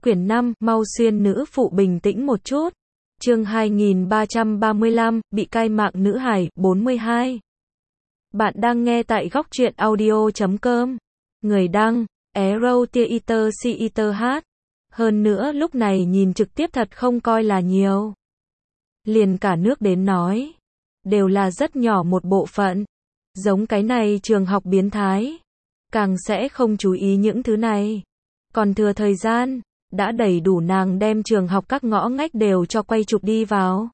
Quyển 5, mau xuyên nữ phụ bình tĩnh một chút. Chương 2335, bị cai mạng nữ hài, 42. Bạn đang nghe tại góc truyện audio.com. Người đăng, Arrow Theater CETH. Hơn nữa lúc này nhìn trực tiếp thật không coi là nhiều. Liền cả nước đến nói. Đều là rất nhỏ một bộ phận. Giống cái này trường học biến thái. Càng sẽ không chú ý những thứ này. Còn thừa thời gian, đã đầy đủ nàng đem trường học các ngõ ngách đều cho quay chụp đi vào.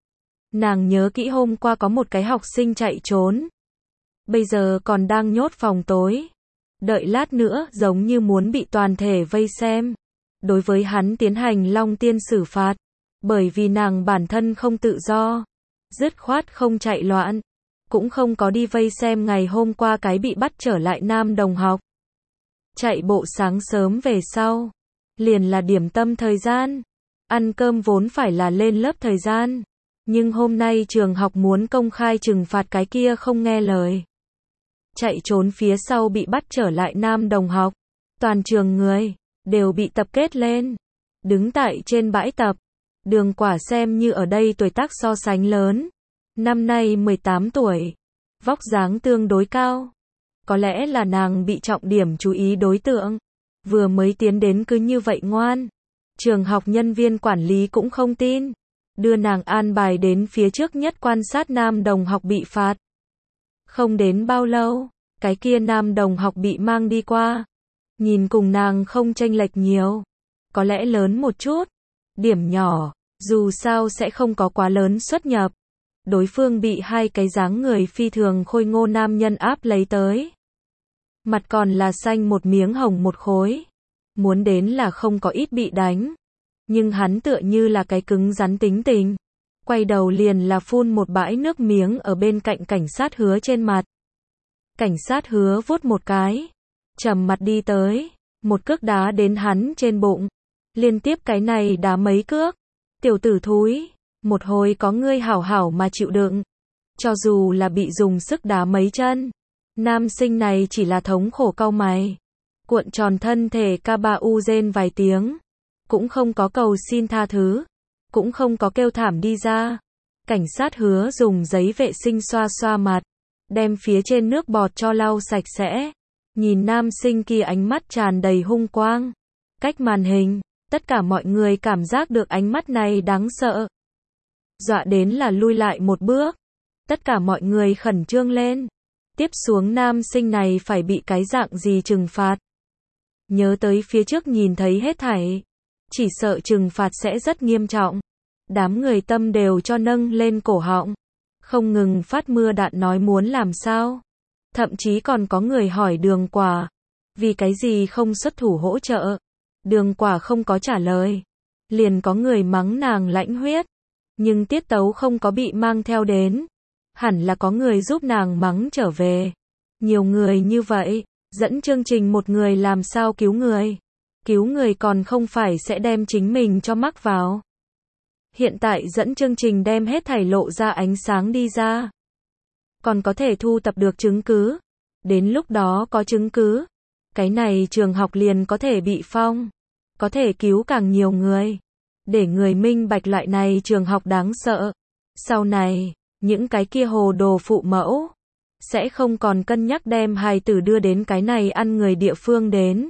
Nàng nhớ kỹ hôm qua có một cái học sinh chạy trốn. Bây giờ còn đang nhốt phòng tối. Đợi lát nữa giống như muốn bị toàn thể vây xem. Đối với hắn tiến hành long tiên xử phạt. Bởi vì nàng bản thân không tự do. Dứt khoát không chạy loạn. Cũng không có đi vây xem ngày hôm qua cái bị bắt trở lại nam đồng học. Chạy bộ sáng sớm về sau. Liền là điểm tâm thời gian. Ăn cơm vốn phải là lên lớp thời gian. Nhưng hôm nay trường học muốn công khai trừng phạt cái kia không nghe lời. Chạy trốn phía sau bị bắt trở lại nam đồng học. Toàn trường người, đều bị tập kết lên. Đứng tại trên bãi tập. Đường Quả xem như ở đây tuổi tác so sánh lớn. Năm nay 18 tuổi. Vóc dáng tương đối cao. Có lẽ là nàng bị trọng điểm chú ý đối tượng. Vừa mới tiến đến cứ như vậy ngoan. Trường học nhân viên quản lý cũng không tin. Đưa nàng an bài đến phía trước nhất quan sát nam đồng học bị phạt. Không đến bao lâu, cái kia nam đồng học bị mang đi qua. Nhìn cùng nàng không chênh lệch nhiều. Có lẽ lớn một chút. Điểm nhỏ, dù sao sẽ không có quá lớn xuất nhập. Đối phương bị hai cái dáng người phi thường khôi ngô nam nhân áp lấy tới. Mặt còn là xanh một miếng hồng một khối. Muốn đến là không có ít bị đánh. Nhưng hắn tựa như là cái cứng rắn tính tình. Quay đầu liền là phun một bãi nước miếng ở bên cạnh cảnh sát Hứa trên mặt. Cảnh sát Hứa vuốt một cái. Trầm mặt đi tới. Một cước đá đến hắn trên bụng. Liên tiếp cái này đá mấy cước. Tiểu tử thúi. Một hồi có ngươi hảo hảo mà chịu đựng. Cho dù là bị dùng sức đá mấy chân. Nam sinh này chỉ là thống khổ cau mày. Cuộn tròn thân thể ca ba u rên vài tiếng. Cũng không có cầu xin tha thứ. Cũng không có kêu thảm đi ra. Cảnh sát Hứa dùng giấy vệ sinh xoa xoa mặt. Đem phía trên nước bọt cho lau sạch sẽ. Nhìn nam sinh kia ánh mắt tràn đầy hung quang. Cách màn hình, tất cả mọi người cảm giác được ánh mắt này đáng sợ. Dọa đến là lui lại một bước. Tất cả mọi người khẩn trương lên. Tiếp xuống nam sinh này phải bị cái dạng gì trừng phạt. Nhớ tới phía trước nhìn thấy hết thảy. Chỉ sợ trừng phạt sẽ rất nghiêm trọng. Đám người tâm đều cho nâng lên cổ họng. Không ngừng phát mưa đạn nói muốn làm sao. Thậm chí còn có người hỏi Đường Quả. Vì cái gì không xuất thủ hỗ trợ. Đường Quả không có trả lời. Liền có người mắng nàng lãnh huyết. Nhưng tiết tấu không có bị mang theo đến. Hẳn là có người giúp nàng mắng trở về. Nhiều người như vậy, dẫn chương trình một người làm sao cứu người. Cứu người còn không phải sẽ đem chính mình cho mắc vào. Hiện tại dẫn chương trình đem hết thảy lộ ra ánh sáng đi ra. Còn có thể thu tập được chứng cứ. Đến lúc đó có chứng cứ. Cái này trường học liền có thể bị phong. Có thể cứu càng nhiều người. Để người minh bạch loại này trường học đáng sợ. Sau này, những cái kia hồ đồ phụ mẫu. Sẽ không còn cân nhắc đem hài tử đưa đến cái này ăn người địa phương đến.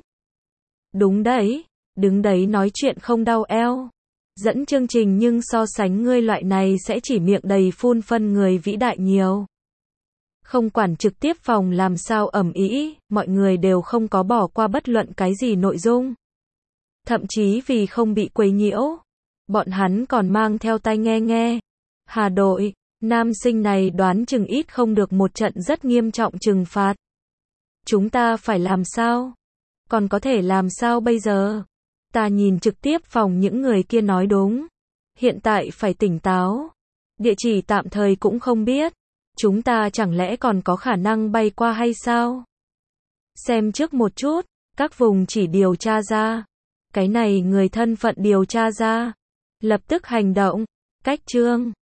Đúng đấy, đứng đấy nói chuyện không đau eo. Dẫn chương trình nhưng so sánh ngươi loại này sẽ chỉ miệng đầy phun phân người vĩ đại nhiều. Không quản trực tiếp phòng làm sao ầm ĩ, mọi người đều không có bỏ qua bất luận cái gì nội dung. Thậm chí vì không bị quấy nhiễu, bọn hắn còn mang theo tai nghe. Hà đội, nam sinh này đoán chừng ít không được một trận rất nghiêm trọng trừng phạt. Chúng ta phải làm sao? Còn có thể làm sao bây giờ? Ta nhìn trực tiếp phòng những người kia nói đúng. Hiện tại phải tỉnh táo. Địa chỉ tạm thời cũng không biết. Chúng ta chẳng lẽ còn có khả năng bay qua hay sao? Xem trước một chút, các vùng chỉ điều tra ra. Cái này người thân phận điều tra ra. Lập tức hành động. Cách chương.